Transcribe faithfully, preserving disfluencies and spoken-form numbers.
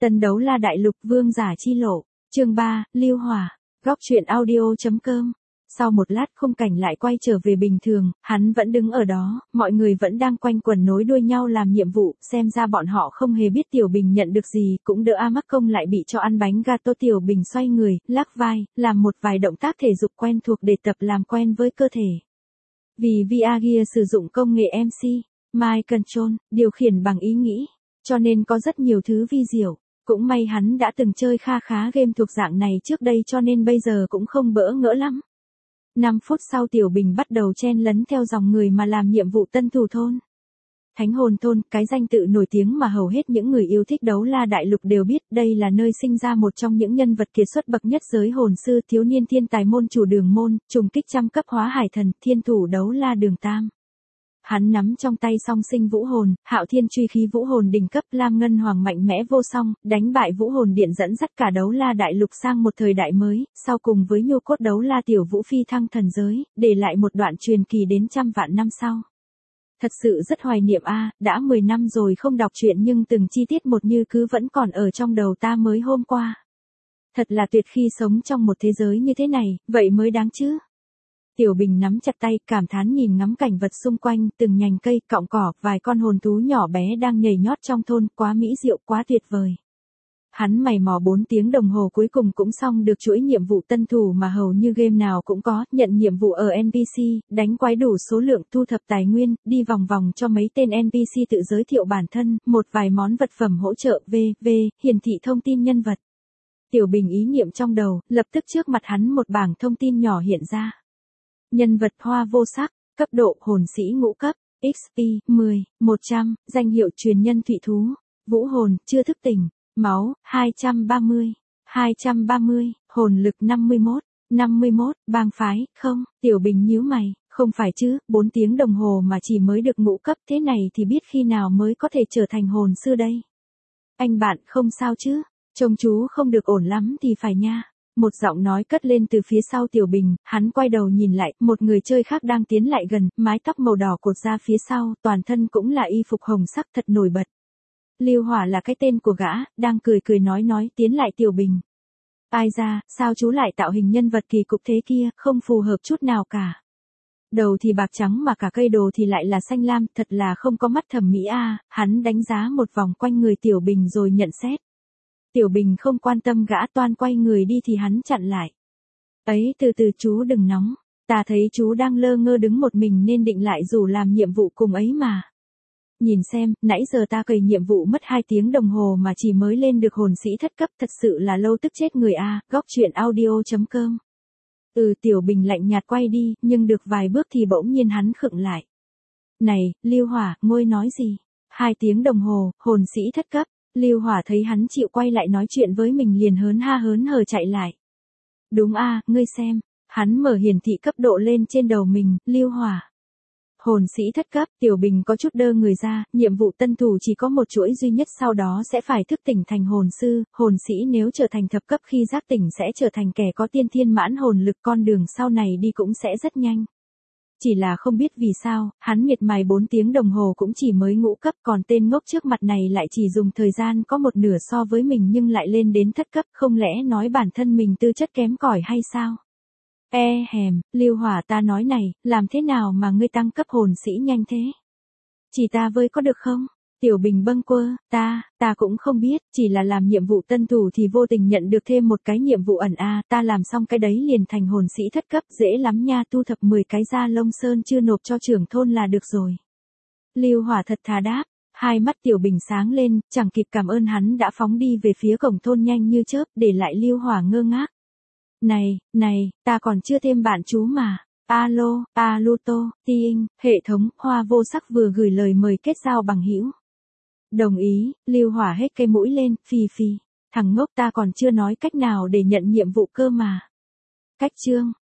Tân Đấu La Đại Lục Vương Giả Chi Lộ, chương ba, Lưu Hỏa, góc truyện audio.com. Sau một lát khung cảnh lại quay trở về bình thường, hắn vẫn đứng ở đó, mọi người vẫn đang quanh quần nối đuôi nhau làm nhiệm vụ, xem ra bọn họ không hề biết Tiểu Bình nhận được gì, cũng đỡ A Mắc Công lại bị cho ăn bánh gato. Tiểu Bình xoay người, lắc vai, làm một vài động tác thể dục quen thuộc để tập làm quen với cơ thể. Vì vê rờ Gear sử dụng công nghệ em xê, Mind Control, điều khiển bằng ý nghĩ, cho nên có rất nhiều thứ vi diệu. Cũng may hắn đã từng chơi kha khá game thuộc dạng này trước đây cho nên bây giờ cũng không bỡ ngỡ lắm. năm phút sau Tiểu Bình bắt đầu chen lấn theo dòng người mà làm nhiệm vụ tân thủ thôn. Thánh Hồn Thôn, cái danh tự nổi tiếng mà hầu hết những người yêu thích Đấu La Đại Lục đều biết, đây là nơi sinh ra một trong những nhân vật kiệt xuất bậc nhất giới hồn sư, thiếu niên thiên tài môn chủ Đường Môn, trùng kích trăm cấp hóa hải thần, thiên thủ Đấu La Đường Tam. Hắn nắm trong tay song sinh vũ hồn, hạo thiên truy khí vũ hồn đỉnh cấp, lam ngân hoàng mạnh mẽ vô song, đánh bại vũ hồn điện dẫn dắt cả Đấu La Đại Lục sang một thời đại mới, sau cùng với nhu cốt Đấu La tiểu vũ phi thăng thần giới, để lại một đoạn truyền kỳ đến trăm vạn năm sau. Thật sự rất hoài niệm a, à, đã mười năm rồi không đọc truyện nhưng từng chi tiết một như cứ vẫn còn ở trong đầu ta mới hôm qua. Thật là tuyệt khi sống trong một thế giới như thế này, vậy mới đáng chứ. Tiểu Bình nắm chặt tay, cảm thán nhìn ngắm cảnh vật xung quanh, từng nhành cây, cọng cỏ, vài con hồn thú nhỏ bé đang nhảy nhót trong thôn, quá mỹ diệu, quá tuyệt vời. Hắn mày mò bốn tiếng đồng hồ cuối cùng cũng xong được chuỗi nhiệm vụ tân thủ mà hầu như game nào cũng có, nhận nhiệm vụ ở en pê xê, đánh quái đủ số lượng, thu thập tài nguyên, đi vòng vòng cho mấy tên en pê xê tự giới thiệu bản thân, một vài món vật phẩm hỗ trợ, vân vân, hiển thị thông tin nhân vật. Tiểu Bình ý niệm trong đầu, lập tức trước mặt hắn một bảng thông tin nhỏ hiện ra. Nhân vật Hoa Vô Sắc, cấp độ hồn sĩ ngũ cấp, ích pê mười, một trăm, danh hiệu truyền nhân thụy thú, vũ hồn chưa thức tỉnh, máu hai trăm ba mươi, hai trăm ba mươi, hồn lực năm mươi mốt, năm mươi mốt, bang phái không. Tiểu Bình nhíu mày, không phải chứ, bốn tiếng đồng hồ mà chỉ mới được ngũ cấp, thế này thì biết khi nào mới có thể trở thành hồn sư đây. Anh bạn không sao chứ, trông chú không được ổn lắm thì phải nha. Một giọng nói cất lên từ phía sau Tiểu Bình, hắn quay đầu nhìn lại, một người chơi khác đang tiến lại gần, mái tóc màu đỏ cột ra phía sau, toàn thân cũng là y phục hồng sắc thật nổi bật. Lưu Hỏa là cái tên của gã, đang cười cười nói nói tiến lại Tiểu Bình. Ai ra, sao chú lại tạo hình nhân vật kỳ cục thế kia, không phù hợp chút nào cả. Đầu thì bạc trắng mà cả cây đồ thì lại là xanh lam, thật là không có mắt thẩm mỹ a. À. Hắn đánh giá một vòng quanh người Tiểu Bình rồi nhận xét. Tiểu Bình không quan tâm gã toan quay người đi thì hắn chặn lại. Ấy từ từ chú đừng nóng, ta thấy chú đang lơ ngơ đứng một mình nên định lại rủ làm nhiệm vụ cùng ấy mà. Nhìn xem, nãy giờ ta cày nhiệm vụ mất hai tiếng đồng hồ mà chỉ mới lên được hồn sĩ thất cấp, thật sự là lâu tức chết người a. À, góc truyện audio.com. Ừ, Tiểu Bình lạnh nhạt quay đi, nhưng được vài bước thì bỗng nhiên hắn khựng lại. Này, Lưu Hỏa, ngôi nói gì? Hai tiếng đồng hồ, hồn sĩ thất cấp. Lưu Hỏa thấy hắn chịu quay lại nói chuyện với mình liền hớn ha hớn hở chạy lại. Đúng a, à, ngươi xem, hắn mở hiển thị cấp độ lên trên đầu mình, Lưu Hỏa. Hồn sĩ thất cấp, Tiểu Bình có chút đơ người ra, nhiệm vụ tân thủ chỉ có một chuỗi duy nhất sau đó sẽ phải thức tỉnh thành hồn sư, hồn sĩ nếu trở thành thập cấp khi giác tỉnh sẽ trở thành kẻ có tiên thiên mãn hồn lực, con đường sau này đi cũng sẽ rất nhanh. Chỉ là không biết vì sao, hắn miệt mài bốn tiếng đồng hồ cũng chỉ mới ngũ cấp, còn tên ngốc trước mặt này lại chỉ dùng thời gian có một nửa so với mình nhưng lại lên đến thất cấp, không lẽ nói bản thân mình tư chất kém cỏi hay sao? E hèm, Lưu Hỏa ta nói này, làm thế nào mà ngươi tăng cấp hồn sĩ nhanh thế? Chỉ ta với có được không? Tiểu Bình bâng quơ, ta, ta cũng không biết, chỉ là làm nhiệm vụ tân thủ thì vô tình nhận được thêm một cái nhiệm vụ ẩn a, à, ta làm xong cái đấy liền thành hồn sĩ thất cấp, dễ lắm nha, thu thập mười cái da lông sơn chưa nộp cho trưởng thôn là được rồi. Lưu Hỏa thật thà đáp, hai mắt Tiểu Bình sáng lên, chẳng kịp cảm ơn hắn đã phóng đi về phía cổng thôn nhanh như chớp, để lại Lưu Hỏa ngơ ngác. Này, này, ta còn chưa thêm bạn chú mà. Alo, Aluto, Tiing, hệ thống, Hoa Vô Sắc vừa gửi lời mời kết giao bằng hữu. Đồng ý, Lưu Hỏa hết cây mũi lên, phì phì. Thằng ngốc ta còn chưa nói cách nào để nhận nhiệm vụ cơ mà. Cách chương.